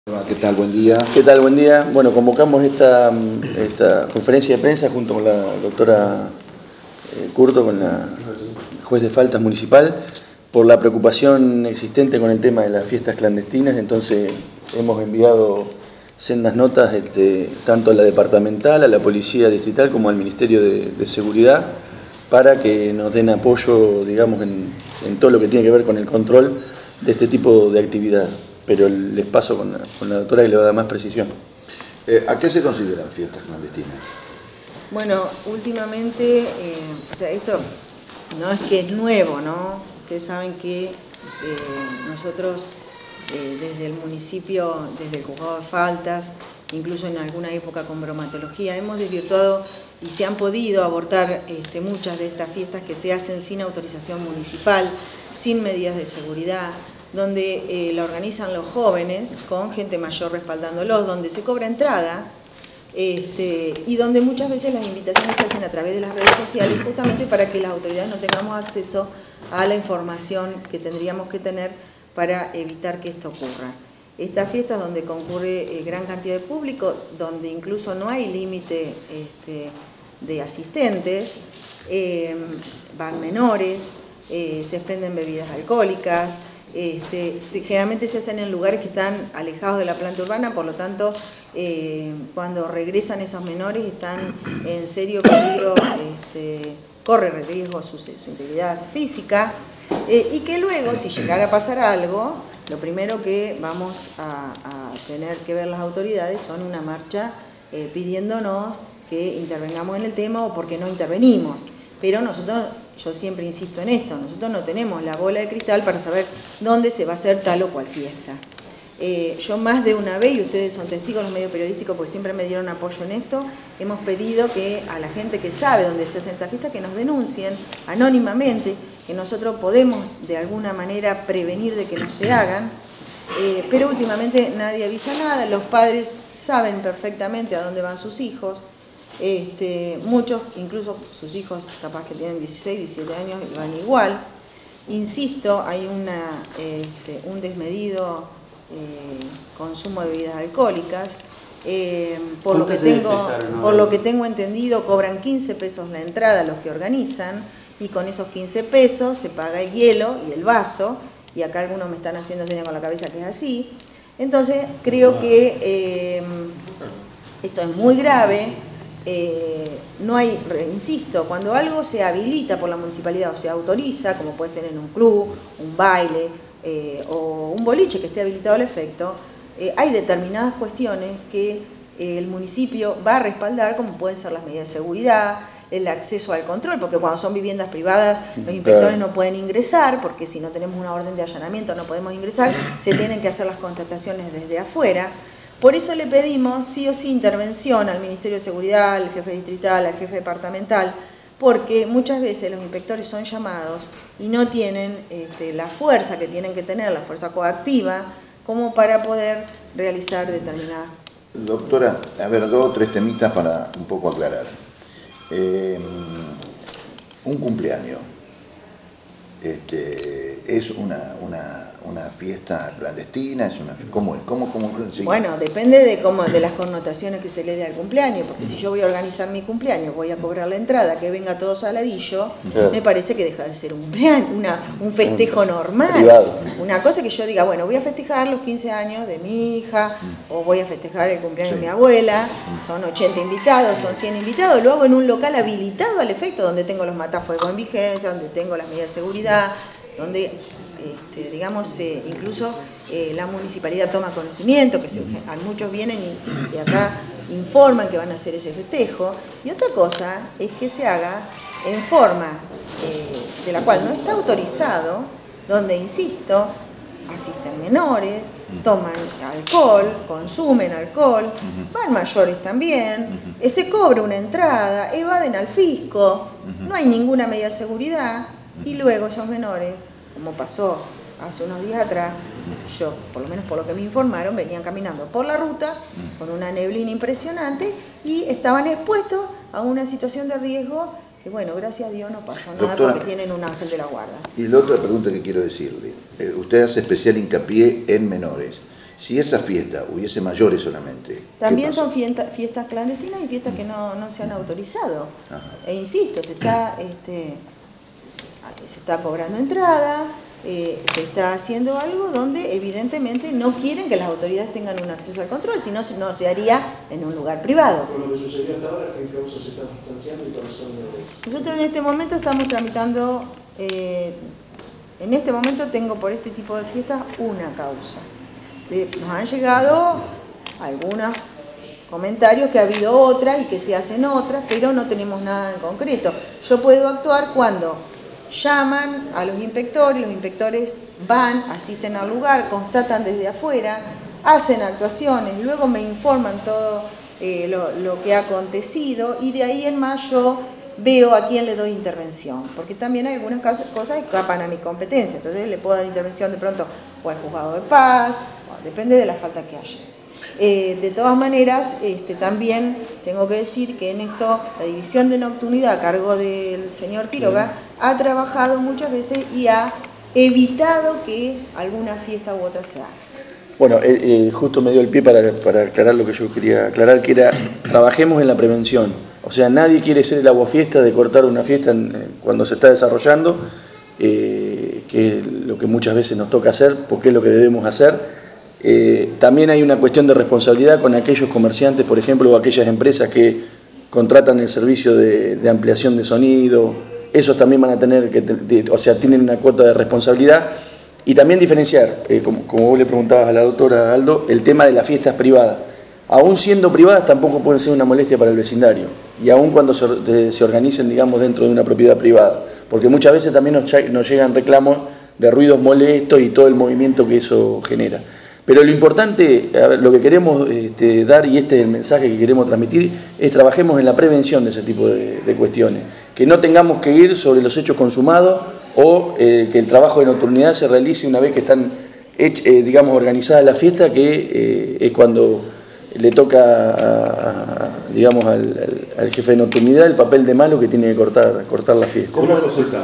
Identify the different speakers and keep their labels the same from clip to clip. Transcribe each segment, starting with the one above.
Speaker 1: ¿Qué tal? Buen día.
Speaker 2: ¿Qué tal? Buen día. Bueno, convocamos esta conferencia de prensa junto con la doctora Curto, con la juez de faltas municipal, por la preocupación existente con el tema de las fiestas clandestinas. Entonces hemos enviado sendas notas tanto a la departamental, a la policía distrital como al Ministerio de Seguridad para que nos den apoyo, digamos, en todo lo que tiene que ver con el control de este tipo de actividad. Pero les paso con la doctora que le va a dar más precisión.
Speaker 1: ¿A qué se consideran fiestas clandestinas?
Speaker 3: Bueno, últimamente, esto no es que es nuevo, ¿no? Ustedes saben que nosotros desde el municipio, desde el juzgado de faltas, incluso en alguna época con bromatología, hemos desvirtuado y se han podido abortar muchas de estas fiestas que se hacen sin autorización municipal, sin medidas de seguridad, donde la organizan los jóvenes con gente mayor respaldándolos, donde se cobra entrada y donde muchas veces las invitaciones se hacen a través de las redes sociales justamente para que las autoridades no tengamos acceso a la información que tendríamos que tener para evitar que esto ocurra. Estas fiestas donde concurre gran cantidad de público, donde incluso no hay límite de asistentes, van menores, se expenden bebidas alcohólicas, generalmente se hacen en lugares que están alejados de la planta urbana, por lo tanto, cuando regresan esos menores están en serio peligro, corre riesgo su integridad física, y que luego, si llegara a pasar algo, lo primero que vamos a tener que ver las autoridades son una marcha pidiéndonos que intervengamos en el tema o porque no intervenimos. Pero nosotros, yo siempre insisto en esto, nosotros no tenemos la bola de cristal para saber dónde se va a hacer tal o cual fiesta. Yo más de una vez, y ustedes son testigos, los medios periodísticos, porque siempre me dieron apoyo en esto, hemos pedido que a la gente que sabe dónde se hacen estas fiestas, que nos denuncien anónimamente, que nosotros podemos de alguna manera prevenir de que no se hagan, pero últimamente nadie avisa nada, los padres saben perfectamente a dónde van sus hijos. Muchos, incluso sus hijos capaz que tienen 16, 17 años, van igual. Insisto, hay un desmedido consumo de bebidas alcohólicas. Por lo que tengo entendido, cobran 15 pesos la entrada los que organizan, y con esos 15 pesos se paga el hielo y el vaso, y acá algunos me están haciendo señas con la cabeza que es así. Entonces creo que esto es muy grave. No hay, insisto, cuando algo se habilita por la municipalidad o se autoriza, como puede ser en un club, un baile o un boliche que esté habilitado al efecto, hay determinadas cuestiones que el municipio va a respaldar, como pueden ser las medidas de seguridad, el acceso al control, porque cuando son viviendas privadas los inspectores no pueden ingresar, porque si no tenemos una orden de allanamiento no podemos ingresar, se tienen que hacer las constataciones desde afuera. Por eso le pedimos sí o sí intervención al Ministerio de Seguridad, al jefe distrital, al jefe departamental, porque muchas veces los inspectores son llamados y no tienen la fuerza que tienen que tener, la fuerza coactiva, como para poder realizar determinadas.
Speaker 1: Doctora, a ver, 2 o 3 temitas para un poco aclarar. Un cumpleaños, ¿es una fiesta clandestina? ¿Cómo es? ¿Cómo sí?
Speaker 3: Bueno, depende de las connotaciones que se le dé al cumpleaños, porque si yo voy a organizar mi cumpleaños, voy a cobrar la entrada, que venga todo saladillo, me parece que deja de ser un cumpleaños, un festejo normal.
Speaker 2: Privado.
Speaker 3: Una cosa que yo diga, bueno, voy a festejar los 15 años de mi hija, o voy a festejar el cumpleaños de mi abuela, son 80 invitados, son 100 invitados, lo hago en un local habilitado al efecto, donde tengo los matafuegos en vigencia, donde tengo las medidas de seguridad, donde digamos, incluso la municipalidad toma conocimiento, que muchos vienen y acá informan que van a hacer ese festejo. Y otra cosa es que se haga en forma de la cual no está autorizado, donde, insisto, asisten menores, toman alcohol, consumen alcohol, van mayores también, se cobra una entrada, evaden al fisco, no hay ninguna medida de seguridad, y luego esos menores, como pasó hace unos días atrás, yo, por lo menos por lo que me informaron, venían caminando por la ruta con una neblina impresionante y estaban expuestos a una situación de riesgo que, bueno, gracias a Dios no pasó nada. Doctora, porque tienen un ángel de la guarda.
Speaker 1: Y la otra pregunta que quiero decirle, usted hace especial hincapié en menores. Si esa fiesta hubiese mayores solamente.
Speaker 3: También son fiestas clandestinas y fiestas que no se han autorizado.
Speaker 1: Ajá.
Speaker 3: E insisto, se está cobrando entrada, se está haciendo algo donde evidentemente no quieren que las autoridades tengan un acceso al control, si no, no se haría en un lugar privado.
Speaker 4: Con lo que sucedió hasta ahora, ¿qué causas se están sustanciando y cuáles son los...?
Speaker 3: Nosotros en este momento estamos tramitando, en este momento tengo por este tipo de fiestas una causa. Nos han llegado algunos comentarios que ha habido otras y que se hacen otras, pero no tenemos nada en concreto. Yo puedo actuar cuando llaman a los inspectores van, asisten al lugar, constatan desde afuera, hacen actuaciones, luego me informan todo lo que ha acontecido y de ahí en más yo veo a quién le doy intervención, porque también hay algunas cosas que escapan a mi competencia, entonces le puedo dar intervención de pronto o al juzgado de paz, depende de la falta que haya. De todas maneras, también tengo que decir que en esto la división de nocturnidad a cargo del señor Quiroga ha trabajado muchas veces y ha evitado que alguna fiesta u otra se haga.
Speaker 2: Bueno, justo me dio el pie para aclarar lo que yo quería aclarar, que era, trabajemos en la prevención. O sea, nadie quiere ser el aguafiesta de cortar una fiesta cuando se está desarrollando, que es lo que muchas veces nos toca hacer, porque es lo que debemos hacer. También hay una cuestión de responsabilidad con aquellos comerciantes, por ejemplo, o aquellas empresas que contratan el servicio de ampliación de sonido. Esos también van a tener o sea, tienen una cuota de responsabilidad. Y también diferenciar, como vos le preguntabas a la doctora Aldo, el tema de las fiestas privadas. Aún siendo privadas tampoco pueden ser una molestia para el vecindario. Y aún cuando se organicen, digamos, dentro de una propiedad privada. Porque muchas veces también nos llegan reclamos de ruidos molestos y todo el movimiento que eso genera. Pero lo importante, lo que queremos dar, y este es el mensaje que queremos transmitir, es trabajemos en la prevención de ese tipo de cuestiones. Que no tengamos que ir sobre los hechos consumados o que el trabajo de nocturnidad se realice una vez que están, digamos, organizadas las fiestas, que es cuando le toca, digamos, al jefe de nocturnidad el papel de malo que tiene que cortar la fiesta.
Speaker 5: Una cosita.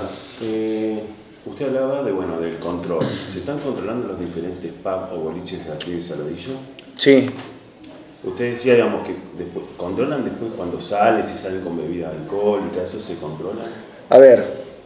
Speaker 5: Usted hablaba del control. ¿Se están controlando los diferentes pubs o boliches de aquí de Saladillo?
Speaker 2: Sí.
Speaker 5: Usted decía, digamos, que controlan después cuando sale, si salen con bebidas alcohólicas, ¿eso se controla?
Speaker 2: A ver,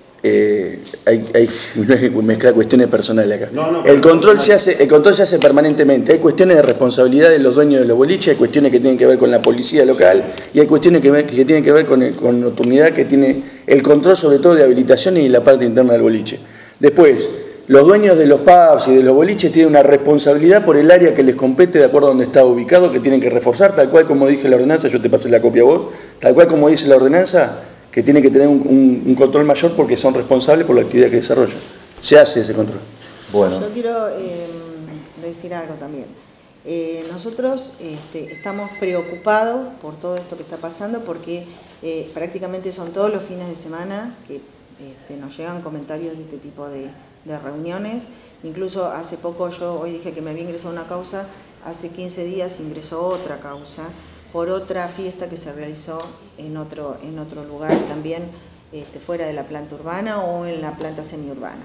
Speaker 2: hay mezclar cuestiones personales acá.
Speaker 5: No,
Speaker 2: el control se hace permanentemente. Hay cuestiones de responsabilidad de los dueños de los boliches, hay cuestiones que tienen que ver con la policía local y hay cuestiones que tienen que ver con nocturnidad, que tiene el control sobre todo de habilitación y la parte interna del boliche. Después, los dueños de los pubs y de los boliches tienen una responsabilidad por el área que les compete de acuerdo a donde está ubicado, que tienen que reforzar, tal cual como dije la ordenanza, yo te pasé la copia a vos, tal cual como dice la ordenanza, que tiene que tener un control mayor porque son responsables por la actividad que desarrollan. Se hace ese control.
Speaker 1: Bueno.
Speaker 3: Yo quiero decir algo también. Nosotros estamos preocupados por todo esto que está pasando porque prácticamente son todos los fines de semana que nos llegan comentarios de este tipo de reuniones. Incluso hace poco, yo hoy dije que me había ingresado una causa, hace 15 días ingresó otra causa por otra fiesta que se realizó en otro lugar también, fuera de la planta urbana o en la planta semiurbana.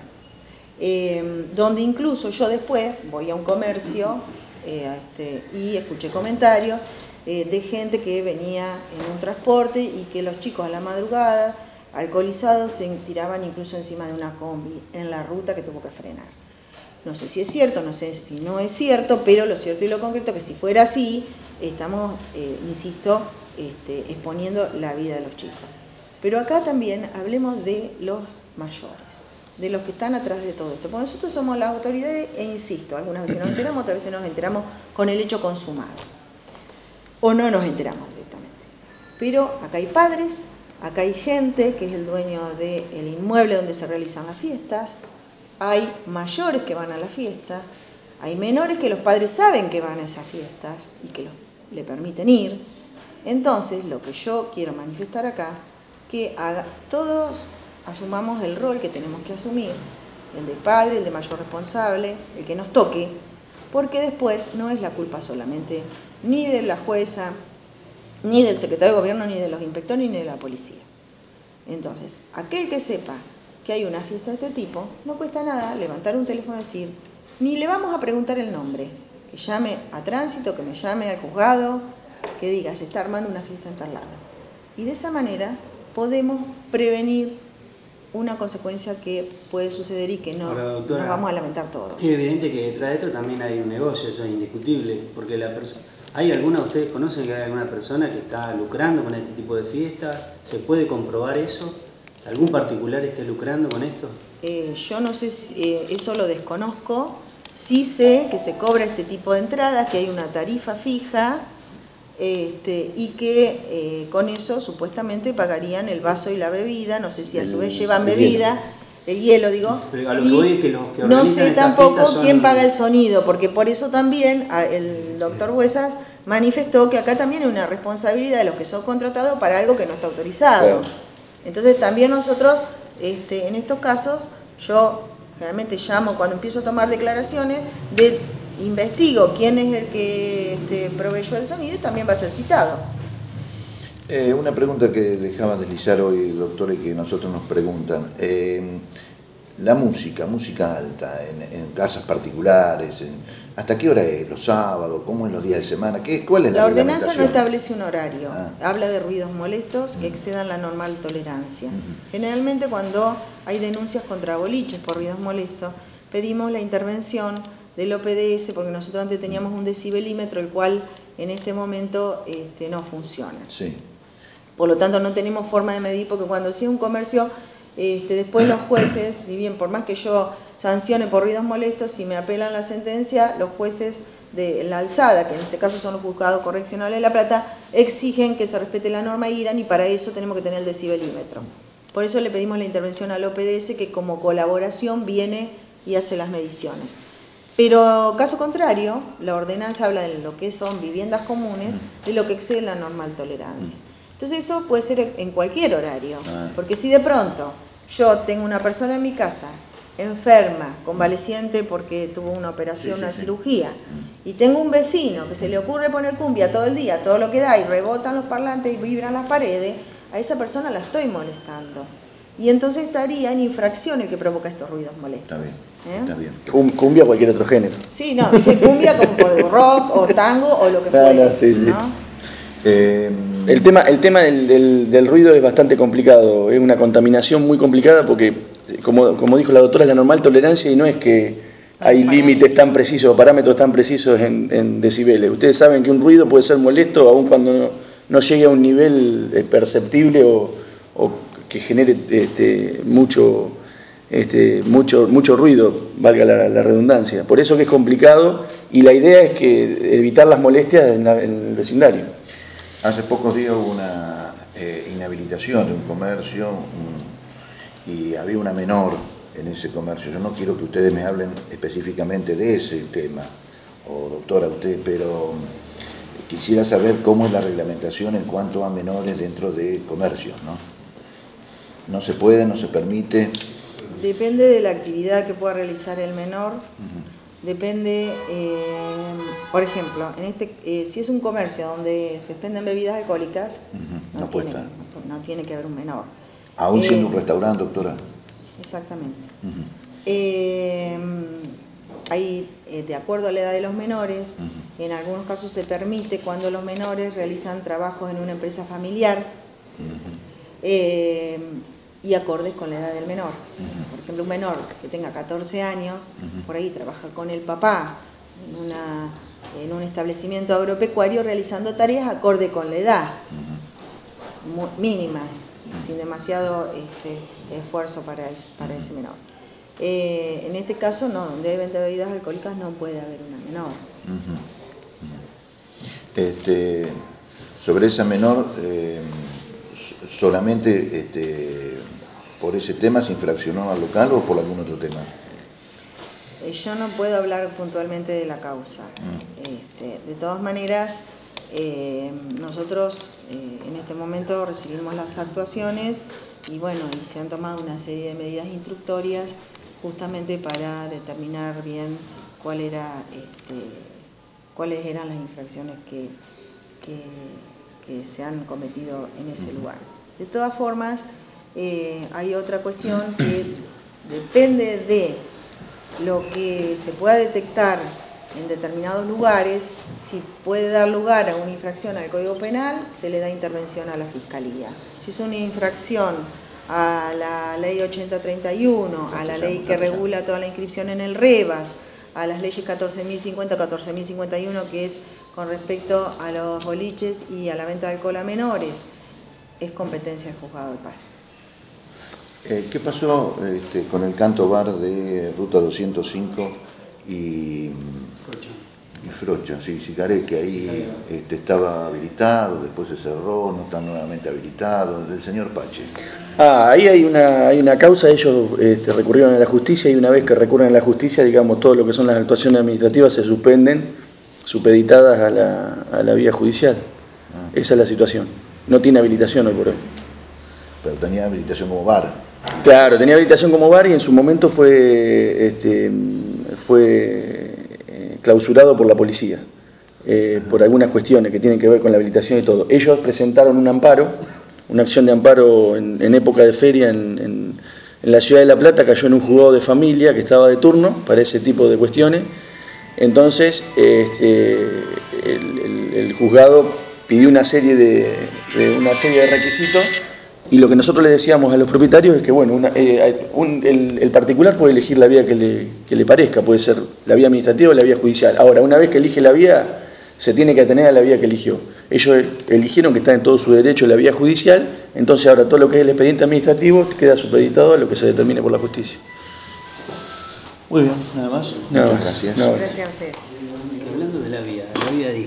Speaker 3: Donde incluso yo después voy a un comercio y escuché comentarios de gente que venía en un transporte y que los chicos a la madrugada, alcoholizados, se tiraban incluso encima de una combi en la ruta que tuvo que frenar. No sé si es cierto, no sé si no es cierto, pero lo cierto y lo concreto es que si fuera así, estamos, insisto, exponiendo la vida de los chicos. Pero acá también hablemos de los mayores, de los que están atrás de todo esto. Porque nosotros somos las autoridades e insisto, algunas veces nos enteramos, otras veces nos enteramos con el hecho consumado. O no nos enteramos directamente. Pero acá hay padres, acá hay gente que es el dueño del inmueble donde se realizan las fiestas, hay mayores que van a la fiesta, hay menores que los padres saben que van a esas fiestas y que le permiten ir. Entonces, lo que yo quiero manifestar acá, que todos asumamos el rol que tenemos que asumir, el de padre, el de mayor responsable, el que nos toque, porque después no es la culpa solamente ni de la jueza, ni del secretario de gobierno, ni de los inspectores, ni de la policía. Entonces, aquel que sepa que hay una fiesta de este tipo, no cuesta nada levantar un teléfono y decir, ni le vamos a preguntar el nombre, que llame a tránsito, que me llame al juzgado, que diga, se está armando una fiesta en tal lado. Y de esa manera podemos prevenir una consecuencia que puede suceder y que no,
Speaker 6: ahora, doctora,
Speaker 3: nos vamos a lamentar todos.
Speaker 6: Es evidente que detrás de esto también hay un negocio, eso es indiscutible, porque ¿hay alguna, ustedes conocen que hay alguna persona que está lucrando con este tipo de fiestas? ¿Se puede comprobar eso? ¿Algún particular esté lucrando con esto?
Speaker 3: Yo no sé si eso lo desconozco, sí sé que se cobra este tipo de entradas, que hay una tarifa fija, y que con eso supuestamente pagarían el vaso y la bebida, no sé si a su vez llevan bebida, el hielo digo,
Speaker 6: pero a lo que voy es que los que
Speaker 3: no sé
Speaker 6: estas
Speaker 3: tampoco
Speaker 6: fiestas son...
Speaker 3: quién paga el sonido, porque por eso también el doctor Huesas manifestó que acá también hay una responsabilidad de los que son contratados para algo que no está autorizado.
Speaker 2: Claro.
Speaker 3: Entonces también nosotros, en estos casos, yo generalmente llamo cuando empiezo a tomar declaraciones, investigo quién es el que proveyó el sonido y también va a ser citado.
Speaker 1: Una pregunta que dejaba deslizar hoy, doctor, y que nosotros nos preguntan. La música alta, en casas particulares, ¿hasta qué hora es? ¿Los sábados? ¿Cómo es los días de semana? ¿Cuál es la
Speaker 3: ordenanza no
Speaker 1: reglamentación?
Speaker 3: establece un horario, habla de ruidos molestos que excedan la normal tolerancia. Generalmente cuando hay denuncias contra boliches por ruidos molestos, pedimos la intervención del OPDS, porque nosotros antes teníamos un decibelímetro, el cual en este momento no funciona.
Speaker 1: Sí.
Speaker 3: Por lo tanto no tenemos forma de medir, porque cuando sí es un comercio, después los jueces, si bien por más que yo sancione por ruidos molestos, si me apelan la sentencia, los jueces de la alzada, que en este caso son los juzgados correccionales de La Plata, exigen que se respete la norma IRAN y para eso tenemos que tener el decibelímetro. Por eso le pedimos la intervención al OPDS, que como colaboración viene y hace las mediciones. Pero caso contrario, la ordenanza habla de lo que son viviendas comunes, de lo que excede la normal tolerancia. Entonces eso puede ser en cualquier horario, porque si de pronto yo tengo una persona en mi casa enferma, convaleciente porque tuvo una operación, una cirugía, y tengo un vecino que se le ocurre poner cumbia todo el día, todo lo que da, y rebotan los parlantes y vibran las paredes, a esa persona la estoy molestando. Y entonces estaría en infracción el que provoca estos ruidos molestos.
Speaker 1: Está bien.
Speaker 2: Cumbia o cualquier otro género.
Speaker 3: Sí, no, dije cumbia como por rock o tango o lo que fuera.
Speaker 2: No, sí, sí.
Speaker 3: ¿No?
Speaker 2: El tema del ruido es bastante complicado, es una contaminación muy complicada porque, como dijo la doctora, es la normal tolerancia y no es que hay límites tan precisos, parámetros tan precisos en decibeles. Ustedes saben que un ruido puede ser molesto aun cuando no llegue a un nivel perceptible o que genere mucho ruido, valga la redundancia. Por eso que es complicado y la idea es que evitar las molestias en el vecindario.
Speaker 1: Hace pocos días hubo una inhabilitación de un comercio y había una menor en ese comercio. Yo no quiero que ustedes me hablen específicamente de ese tema, o doctora usted, pero quisiera saber cómo es la reglamentación en cuanto a menores dentro de comercios, ¿no? ¿No se puede, no se permite?
Speaker 3: Depende de la actividad que pueda realizar el menor. Depende, por ejemplo, si es un comercio donde se expenden bebidas alcohólicas, no tiene que haber un menor.
Speaker 1: Aún siendo un restaurante, doctora.
Speaker 3: Exactamente. Hay, de acuerdo a la edad de los menores, en algunos casos se permite cuando los menores realizan trabajos en una empresa familiar, y acordes con la edad del menor. Por ejemplo, un menor que tenga 14 años, por ahí trabaja con el papá en un establecimiento agropecuario realizando tareas acorde con la edad, mínimas, sin demasiado esfuerzo para ese menor. En este caso, no, donde hay venta de bebidas alcohólicas no puede haber una menor.
Speaker 1: Sobre esa menor, solamente por ese tema se infraccionó al local o por algún otro tema.
Speaker 3: Yo no puedo hablar puntualmente de la causa. De todas maneras, nosotros en este momento recibimos las actuaciones y se han tomado una serie de medidas instructorias justamente para determinar bien cuáles eran las infracciones que se han cometido en ese lugar. De todas formas, hay otra cuestión que depende de lo que se pueda detectar en determinados lugares, si puede dar lugar a una infracción al Código Penal, se le da intervención a la Fiscalía. Si es una infracción a la Ley 8031, a la ley que regula toda la inscripción en el REBAS, a las leyes 14.050, 14.051, que es con respecto a los boliches y a la venta de alcohol a menores, es competencia del Juzgado de Paz.
Speaker 1: ¿Qué pasó con el canto bar de Ruta 205 y Frocha? Sí, Sicaré, que ahí estaba habilitado, después se cerró, no está nuevamente habilitado, del señor Pache.
Speaker 2: Ahí hay una causa, ellos recurrieron a la justicia y una vez que recurren a la justicia, digamos, todo lo que son las actuaciones administrativas se suspenden, supeditadas a la vía judicial. Esa es la situación. No tiene habilitación hoy por hoy.
Speaker 1: Pero tenía habilitación como bar.
Speaker 2: Claro, tenía habilitación como bar y en su momento fue clausurado por la policía, por algunas cuestiones que tienen que ver con la habilitación y todo. Ellos presentaron un amparo, una acción de amparo en época de feria en la ciudad de La Plata, cayó en un juzgado de familia que estaba de turno para ese tipo de cuestiones. Entonces el juzgado pidió una serie de requisitos. Y lo que nosotros le decíamos a los propietarios es que, bueno, el particular puede elegir la vía que le parezca, puede ser la vía administrativa o la vía judicial. Ahora, una vez que elige la vía, se tiene que atener a la vía que eligió. Ellos eligieron que está en todo su derecho la vía judicial, entonces ahora todo lo que es el expediente administrativo queda supeditado a lo que se determine por la justicia.
Speaker 1: Muy bien, nada más.
Speaker 2: Nada
Speaker 1: Muchas
Speaker 2: más.
Speaker 1: gracias.
Speaker 2: Nada más.
Speaker 3: Gracias a ustedes.